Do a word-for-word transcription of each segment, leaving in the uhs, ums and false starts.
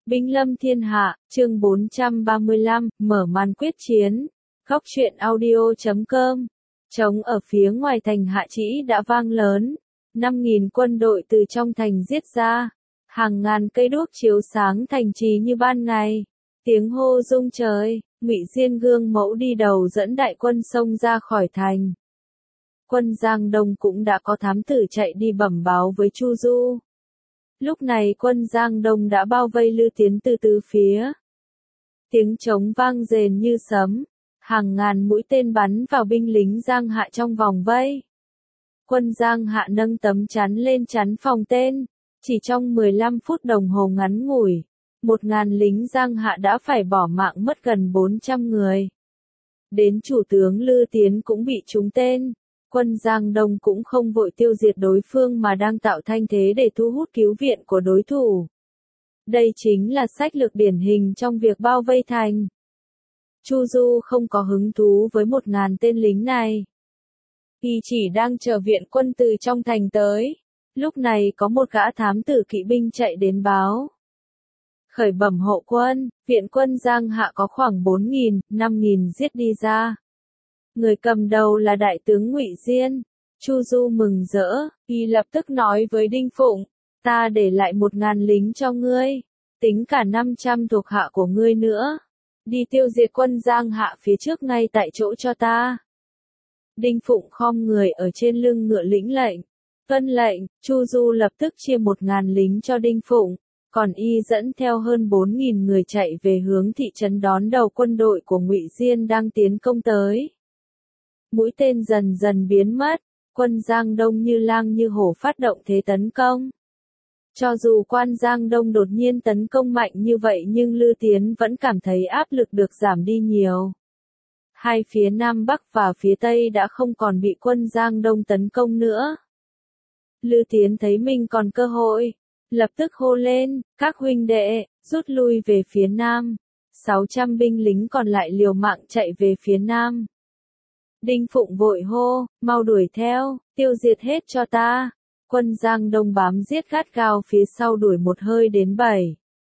Binh lâm thiên hạ, chương bốn trăm ba mươi lăm, mở màn quyết chiến. Góc truyện audio chấm com. Trống ở phía ngoài thành Hạ Trĩ đã vang lớn. Năm nghìn quân đội từ trong thành giết ra. Hàng ngàn cây đuốc chiếu sáng thành trì như ban ngày. Tiếng hô rung trời, Ngụy Diên gương mẫu đi đầu dẫn đại quân xông ra khỏi thành. Quân Giang Đông cũng đã có thám tử chạy đi bẩm báo với Chu Du. Lúc này quân Giang Đông đã bao vây Lư Tiến từ tứ phía. Tiếng trống vang rền như sấm, hàng ngàn mũi tên bắn vào binh lính Giang Hạ trong vòng vây. Quân Giang Hạ nâng tấm chắn lên chắn phòng tên, chỉ trong mười lăm phút đồng hồ ngắn ngủi, một ngàn lính Giang Hạ đã phải bỏ mạng mất gần bốn trăm người. Đến chủ tướng Lư Tiến cũng bị trúng tên. Quân Giang Đông cũng không vội tiêu diệt đối phương mà đang tạo thanh thế để thu hút cứu viện của đối thủ. Đây chính là sách lược điển hình trong việc bao vây thành. Chu Du không có hứng thú với một ngàn tên lính này. Y chỉ đang chờ viện quân từ trong thành tới. Lúc này có một gã thám tử kỵ binh chạy đến báo. Khởi bẩm hộ quân, viện quân Giang Hạ có khoảng bốn nghìn, năm nghìn giết đi ra. Người cầm đầu là đại tướng Ngụy Diên. Chu Du mừng rỡ, y lập tức nói với Đinh Phụng, ta để lại một ngàn lính cho ngươi, tính cả năm trăm thuộc hạ của ngươi nữa. Đi tiêu diệt quân Giang Hạ phía trước ngay tại chỗ cho ta. Đinh Phụng khom người ở trên lưng ngựa lĩnh lệnh. Tuân lệnh, Chu Du lập tức chia một ngàn lính cho Đinh Phụng, còn y dẫn theo hơn bốn nghìn người chạy về hướng thị trấn đón đầu quân đội của Ngụy Diên đang tiến công tới. Mũi tên dần dần biến mất, quân Giang Đông như lang như hổ phát động thế tấn công. Cho dù quan Giang Đông đột nhiên tấn công mạnh như vậy nhưng Lư Tiến vẫn cảm thấy áp lực được giảm đi nhiều. Hai phía Nam Bắc và phía Tây đã không còn bị quân Giang Đông tấn công nữa. Lư Tiến thấy mình còn cơ hội, lập tức hô lên, các huynh đệ, rút lui về phía Nam. sáu trăm binh lính còn lại liều mạng chạy về phía Nam. Đinh Phụng vội hô, mau đuổi theo, tiêu diệt hết cho ta. Quân Giang Đông bám giết gắt gao phía sau đuổi một hơi đến bảy.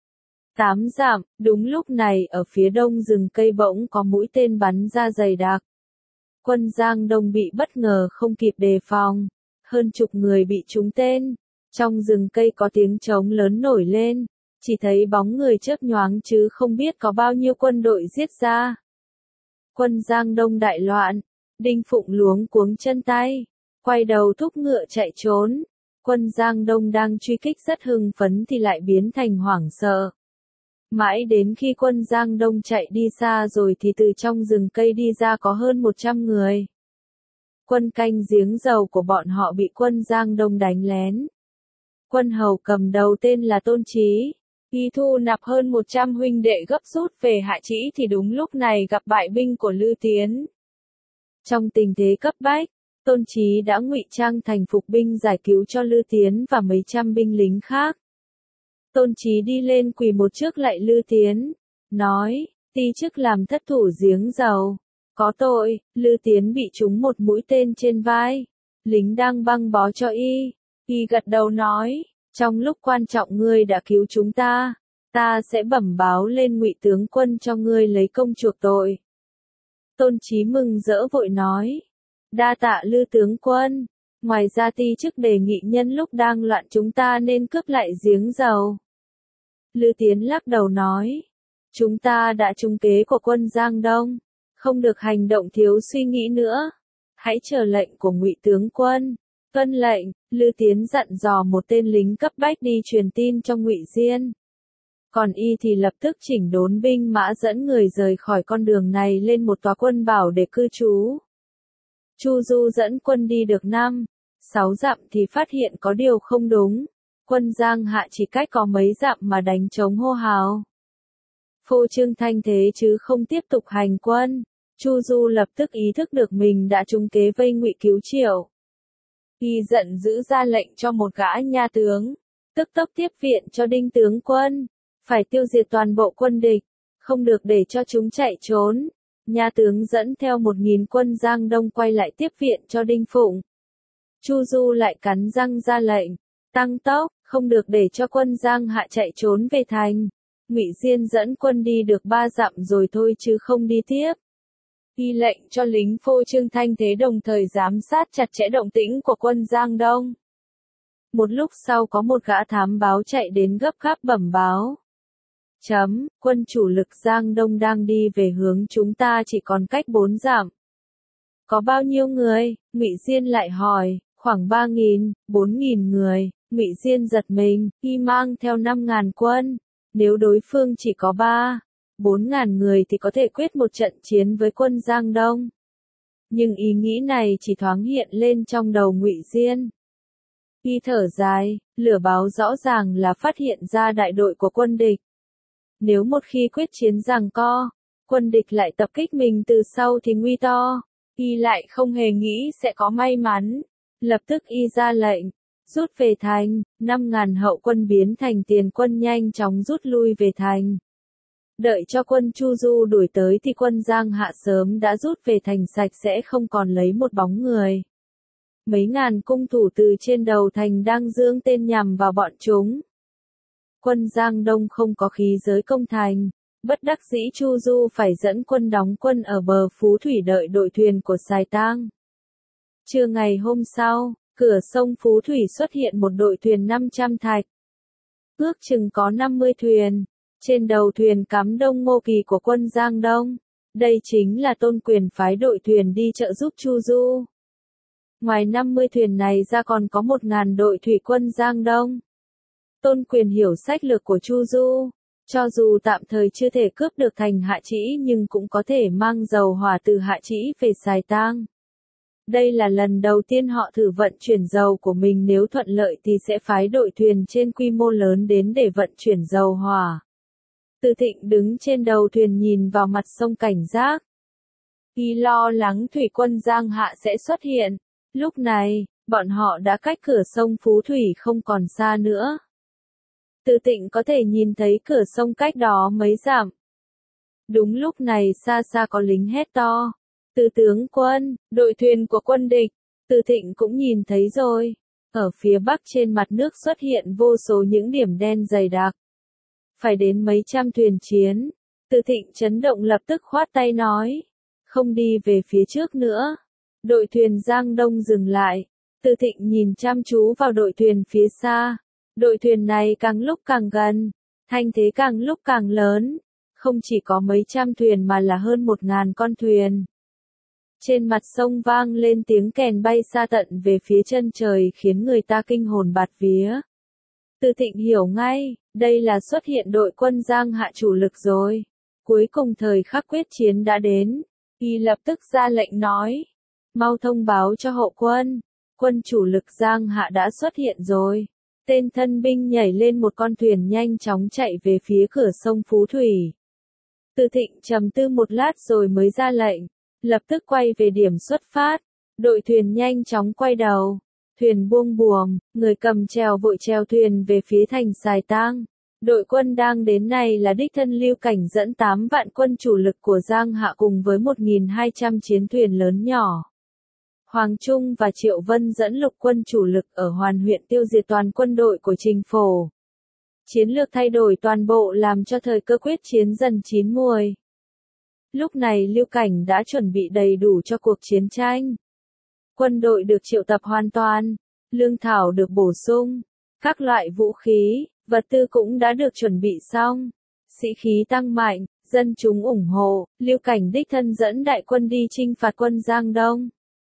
Tám dặm, đúng lúc này ở phía đông rừng cây bỗng có mũi tên bắn ra dày đặc. Quân Giang Đông bị bất ngờ không kịp đề phòng. Hơn chục người bị trúng tên. Trong rừng cây có tiếng trống lớn nổi lên. Chỉ thấy bóng người chớp nhoáng chứ không biết có bao nhiêu quân đội giết ra. Quân Giang Đông đại loạn. Đinh Phụng luống cuống chân tay, quay đầu thúc ngựa chạy trốn. Quân Giang Đông đang truy kích rất hưng phấn thì lại biến thành hoảng sợ. Mãi đến khi quân Giang Đông chạy đi xa rồi thì từ trong rừng cây đi ra có hơn một trăm người. Quân canh giếng dầu của bọn họ bị quân Giang Đông đánh lén. Quân hầu cầm đầu tên là Tôn Chí. Y thu nạp hơn một trăm huynh đệ gấp rút về Hạ Trĩ thì đúng lúc này gặp bại binh của Lư Tiến. Trong tình thế cấp bách, Tôn Chí đã ngụy trang thành phục binh giải cứu cho Lư Tiến và mấy trăm binh lính khác. Tôn Chí đi lên quỳ một trước lạy Lư Tiến, nói, ti chức làm thất thủ giếng dầu, có tội. Lư Tiến bị trúng một mũi tên trên vai, lính đang băng bó cho y, y gật đầu nói, trong lúc quan trọng ngươi đã cứu chúng ta, ta sẽ bẩm báo lên Ngụy tướng quân cho ngươi lấy công chuộc tội. Tôn Chí mừng rỡ vội nói, đa tạ Lư tướng quân, ngoài ra ti chức đề nghị nhân lúc đang loạn chúng ta nên cướp lại giếng dầu. Lư Tiến lắc đầu nói, chúng ta đã trúng kế của quân Giang Đông, không được hành động thiếu suy nghĩ nữa, hãy chờ lệnh của Ngụy tướng quân. Tuân lệnh, Lư Tiến dặn dò một tên lính cấp bách đi truyền tin cho Ngụy Diên. Còn y thì lập tức chỉnh đốn binh mã dẫn người rời khỏi con đường này lên một tòa quân bảo để cư trú. Chu Du dẫn quân đi được năm, sáu dặm thì phát hiện có điều không đúng. Quân Giang Hạ chỉ cách có mấy dặm mà đánh trống hô hào. Phô trương thanh thế chứ không tiếp tục hành quân. Chu Du lập tức ý thức được mình đã trúng kế vây Ngụy cứu Triệu. Y giận dữ ra lệnh cho một gã nha tướng, tức tốc tiếp viện cho Đinh tướng quân. Phải tiêu diệt toàn bộ quân địch, không được để cho chúng chạy trốn. Nha tướng dẫn theo một nghìn quân Giang Đông quay lại tiếp viện cho Đinh Phụng. Chu Du lại cắn răng ra lệnh, tăng tốc, không được để cho quân Giang Hạ chạy trốn về thành. Ngụy Diên dẫn quân đi được ba dặm rồi thôi chứ không đi tiếp. Y lệnh cho lính phô trương thanh thế đồng thời giám sát chặt chẽ động tĩnh của quân Giang Đông. Một lúc sau có một gã thám báo chạy đến gấp gáp bẩm báo. Chấm, quân chủ lực Giang Đông đang đi về hướng chúng ta chỉ còn cách bốn dặm. Có bao nhiêu người? Ngụy Diên lại hỏi. Khoảng ba nghìn, bốn nghìn người. Ngụy Diên giật mình, y mang theo năm ngàn quân. Nếu đối phương chỉ có ba, bốn ngàn người thì có thể quyết một trận chiến với quân Giang Đông. Nhưng ý nghĩ này chỉ thoáng hiện lên trong đầu Ngụy Diên. Y thở dài, lửa báo rõ ràng là phát hiện ra đại đội của quân địch. Nếu một khi quyết chiến giằng co, quân địch lại tập kích mình từ sau thì nguy to. Y lại không hề nghĩ sẽ có may mắn. Lập tức y ra lệnh, rút về thành, năm ngàn hậu quân biến thành tiền quân nhanh chóng rút lui về thành. Đợi cho quân Chu Du đuổi tới thì quân Giang Hạ sớm đã rút về thành sạch sẽ không còn lấy một bóng người. Mấy ngàn cung thủ từ trên đầu thành đang giương tên nhằm vào bọn chúng. Quân Giang Đông không có khí giới công thành, bất đắc dĩ Chu Du phải dẫn quân đóng quân ở bờ Phú Thủy đợi đội thuyền của Sài Tang. Trưa ngày hôm sau, cửa sông Phú Thủy xuất hiện một đội thuyền năm trăm thạch. Ước chừng có năm mươi thuyền, trên đầu thuyền cắm Đông Ngô Kỳ của quân Giang Đông. Đây chính là Tôn Quyền phái đội thuyền đi trợ giúp Chu Du. Ngoài năm mươi thuyền này ra còn có một ngàn đội thủy quân Giang Đông. Tôn Quyền hiểu sách lược của Chu Du, cho dù tạm thời chưa thể cướp được thành Hạ Trĩ nhưng cũng có thể mang dầu hỏa từ Hạ Trĩ về Sài Tang. Đây là lần đầu tiên họ thử vận chuyển dầu của mình, nếu thuận lợi thì sẽ phái đội thuyền trên quy mô lớn đến để vận chuyển dầu hỏa. Từ Thịnh đứng trên đầu thuyền nhìn vào mặt sông cảnh giác. Y lo lắng thủy quân Giang Hạ sẽ xuất hiện. Lúc này, bọn họ đã cách cửa sông Phú Thủy không còn xa nữa. Từ Thịnh có thể nhìn thấy cửa sông cách đó mấy dặm. Đúng lúc này xa xa có lính hét to. Từ tướng quân, đội thuyền của quân địch. Từ Thịnh cũng nhìn thấy rồi. Ở phía bắc trên mặt nước xuất hiện vô số những điểm đen dày đặc. Phải đến mấy trăm thuyền chiến. Từ Thịnh chấn động lập tức khoát tay nói. Không đi về phía trước nữa. Đội thuyền Giang Đông dừng lại. Từ Thịnh nhìn chăm chú vào đội thuyền phía xa. Đội thuyền này càng lúc càng gần. Thanh thế càng lúc càng lớn. Không chỉ có mấy trăm thuyền mà là hơn một ngàn con thuyền. Trên mặt sông vang lên tiếng kèn bay xa tận về phía chân trời khiến người ta kinh hồn bạt vía. Từ Thịnh hiểu ngay, đây là xuất hiện đội quân Giang Hạ chủ lực rồi. Cuối cùng thời khắc quyết chiến đã đến. Y lập tức ra lệnh nói. Mau thông báo cho hậu quân. Quân chủ lực Giang Hạ đã xuất hiện rồi. Tên thân binh nhảy lên một con thuyền nhanh chóng chạy về phía cửa sông Phú Thủy. Từ Thịnh trầm tư một lát rồi mới ra lệnh. Lập tức quay về điểm xuất phát. Đội thuyền nhanh chóng quay đầu. Thuyền buông buồm, người cầm chèo vội chèo thuyền về phía thành Sài Tang. Đội quân đang đến này là đích thân Lưu Cảnh dẫn tám vạn quân chủ lực của Giang Hạ cùng với một nghìn hai trăm chiến thuyền lớn nhỏ. Hoàng Trung và Triệu Vân dẫn lục quân chủ lực ở Hoàn huyện tiêu diệt toàn quân đội của Trình Phổ. Chiến lược thay đổi toàn bộ làm cho thời cơ quyết chiến dần chín muồi. Lúc này Lưu Cảnh đã chuẩn bị đầy đủ cho cuộc chiến tranh. Quân đội được triệu tập hoàn toàn, lương thảo được bổ sung, các loại vũ khí, vật tư cũng đã được chuẩn bị xong. Sĩ khí tăng mạnh, dân chúng ủng hộ, Lưu Cảnh đích thân dẫn đại quân đi chinh phạt quân Giang Đông.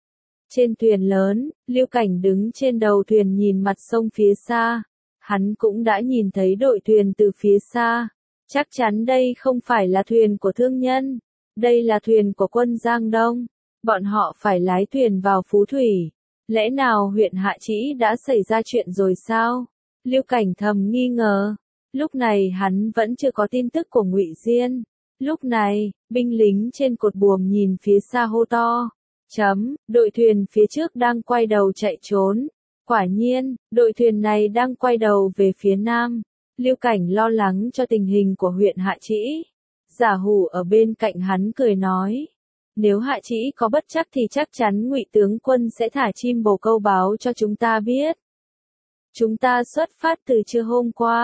Trên thuyền lớn, Lưu Cảnh đứng trên đầu thuyền nhìn mặt sông phía xa. Hắn cũng đã nhìn thấy đội thuyền từ phía xa. Chắc chắn đây không phải là thuyền của thương nhân. Đây là thuyền của quân Giang Đông. Bọn họ phải lái thuyền vào Phú Thủy. Lẽ nào huyện Hạ Trĩ đã xảy ra chuyện rồi sao? Lưu Cảnh thầm nghi ngờ. Lúc này hắn vẫn chưa có tin tức của Ngụy Diên. Lúc này, binh lính trên cột buồm nhìn phía xa hô to. Chấm, đội thuyền phía trước đang quay đầu chạy trốn. Quả nhiên, đội thuyền này đang quay đầu về phía nam. Lưu Cảnh lo lắng cho tình hình của huyện Hạ Trĩ. Giả Hủ ở bên cạnh hắn cười nói. Nếu Hạ Trĩ có bất chắc thì chắc chắn Ngụy tướng quân sẽ thả chim bồ câu báo cho chúng ta biết. Chúng ta xuất phát từ trưa hôm qua.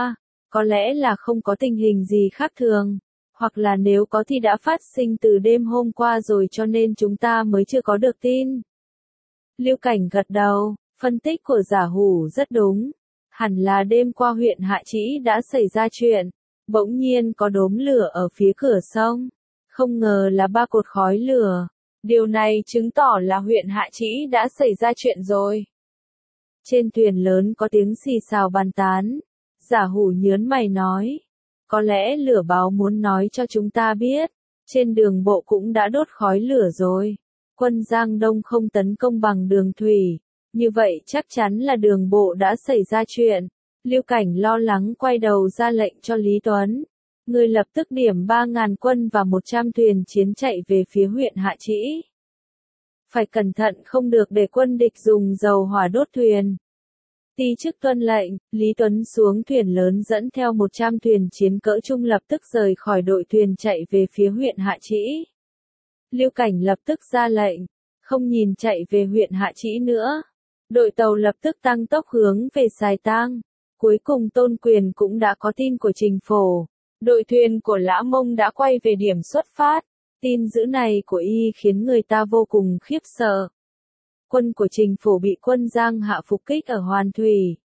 Có lẽ là không có tình hình gì khác thường, hoặc là nếu có thì đã phát sinh từ đêm hôm qua rồi cho nên chúng ta mới chưa có được tin. Lưu Cảnh gật đầu, phân tích của Giả Hủ rất đúng. Hẳn là đêm qua huyện Hạ Trĩ đã xảy ra chuyện, bỗng nhiên có đốm lửa ở phía cửa sông. Không ngờ là ba cột khói lửa. Điều này chứng tỏ là huyện Hạ Trĩ đã xảy ra chuyện rồi. Trên thuyền lớn có tiếng xì xào bàn tán. Giả Hủ nhớn mày nói. Có lẽ lửa báo muốn nói cho chúng ta biết. Trên đường bộ cũng đã đốt khói lửa rồi. Quân Giang Đông không tấn công bằng đường thủy. Như vậy chắc chắn là đường bộ đã xảy ra chuyện. Lưu Cảnh lo lắng quay đầu ra lệnh cho Lý Tuấn. Người lập tức điểm ba ngàn quân và một trăm thuyền chiến chạy về phía huyện Hạ Trĩ. Phải cẩn thận không được để quân địch dùng dầu hỏa đốt thuyền. Ti chức tuân lệnh, Lý Tuấn xuống thuyền lớn dẫn theo một trăm thuyền chiến cỡ trung lập tức rời khỏi đội thuyền chạy về phía huyện Hạ Trĩ. Lưu Cảnh lập tức ra lệnh, không nhìn chạy về huyện Hạ Trĩ nữa. Đội tàu lập tức tăng tốc hướng về Sài Tang. Cuối cùng Tôn Quyền cũng đã có tin của Trình Phổ. Đội thuyền của Lã Mông đã quay về điểm xuất phát. Tin dữ này của y khiến người ta vô cùng khiếp sợ. Quân của Trình Phổ bị quân Giang Hạ phục kích ở Hoàn Thủy.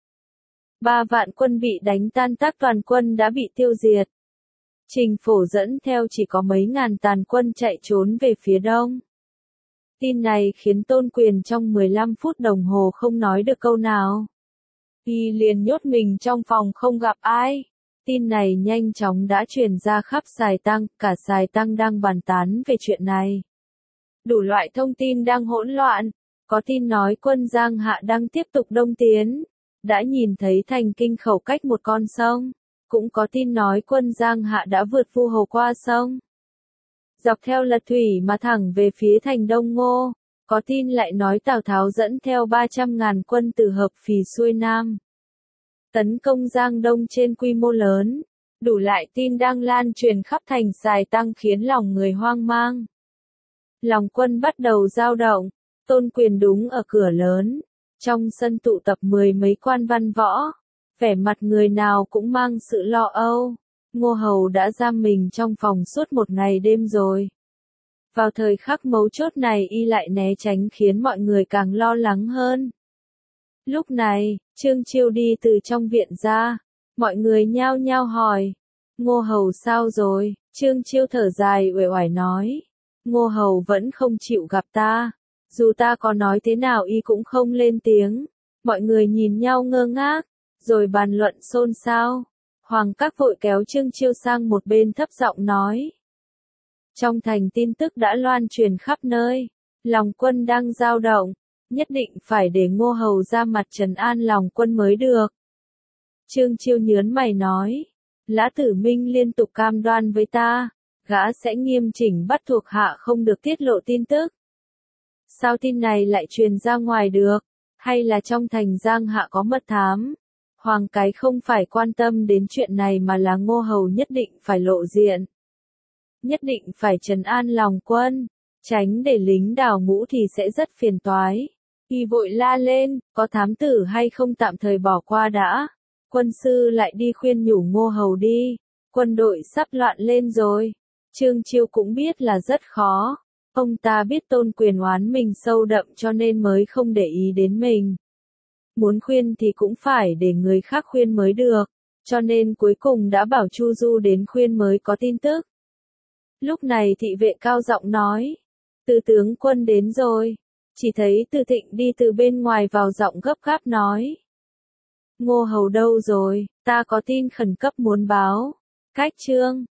Ba vạn quân bị đánh tan tác, toàn quân đã bị tiêu diệt. Trình Phổ dẫn theo chỉ có mấy ngàn tàn quân chạy trốn về phía đông. Tin này khiến Tôn Quyền trong mười lăm phút đồng hồ không nói được câu nào. Y liền nhốt mình trong phòng không gặp ai. Tin này nhanh chóng đã truyền ra khắp Sài Tăng, cả Sài Tăng đang bàn tán về chuyện này. Đủ loại thông tin đang hỗn loạn, có tin nói quân Giang Hạ đang tiếp tục đông tiến, đã nhìn thấy thành Kinh Khẩu cách một con sông, cũng có tin nói quân Giang Hạ đã vượt Vu Hồ qua sông. Dọc theo lật thủy mà thẳng về phía thành Đông Ngô, có tin lại nói Tào Tháo dẫn theo ba trăm ngàn quân từ Hợp Phì xuôi Nam. Tấn công Giang Đông trên quy mô lớn, đủ loại tin đang lan truyền khắp thành Sài Tăng khiến lòng người hoang mang. Lòng quân bắt đầu dao động, Tôn Quyền đúng ở cửa lớn, trong sân tụ tập mười mấy quan văn võ, vẻ mặt người nào cũng mang sự lo âu. Ngô Hầu đã giam mình trong phòng suốt một ngày đêm rồi. Vào thời khắc mấu chốt này y lại né tránh khiến mọi người càng lo lắng hơn. Lúc này, Trương Chiêu đi từ trong viện ra, mọi người nhao nhao hỏi, Ngô Hầu sao rồi? Trương Chiêu thở dài uể oải nói, Ngô Hầu vẫn không chịu gặp ta, dù ta có nói thế nào y cũng không lên tiếng. Mọi người nhìn nhau ngơ ngác, rồi bàn luận xôn xao. Hoàng Các vội kéo Trương Chiêu sang một bên thấp giọng nói. Trong thành tin tức đã loan truyền khắp nơi, lòng quân đang dao động, nhất định phải để Ngô Hầu ra mặt trấn an lòng quân mới được. Trương Chiêu nhớn mày nói, Lã Tử Minh liên tục cam đoan với ta, gã sẽ nghiêm chỉnh bắt thuộc hạ không được tiết lộ tin tức. Sao tin này lại truyền ra ngoài được, hay là trong thành Giang Hạ có mật thám? Hoàng Cái không phải quan tâm đến chuyện này mà là Ngô Hầu nhất định phải lộ diện. Nhất định phải trấn an lòng quân, tránh để lính đào ngũ thì sẽ rất phiền toái. Y vội la lên, có thám tử hay không tạm thời bỏ qua đã. Quân sư lại đi khuyên nhủ Ngô Hầu đi, quân đội sắp loạn lên rồi. Trương Chiêu cũng biết là rất khó. Ông ta biết Tôn Quyền oán mình sâu đậm cho nên mới không để ý đến mình. Muốn khuyên thì cũng phải để người khác khuyên mới được, cho nên cuối cùng đã bảo Chu Du đến khuyên mới có tin tức. Lúc này thị vệ cao giọng nói, Từ tướng quân đến rồi. Chỉ thấy Từ Thịnh đi từ bên ngoài vào giọng gấp gáp nói. Ngô Hầu đâu rồi, ta có tin khẩn cấp muốn báo. Cách Trương,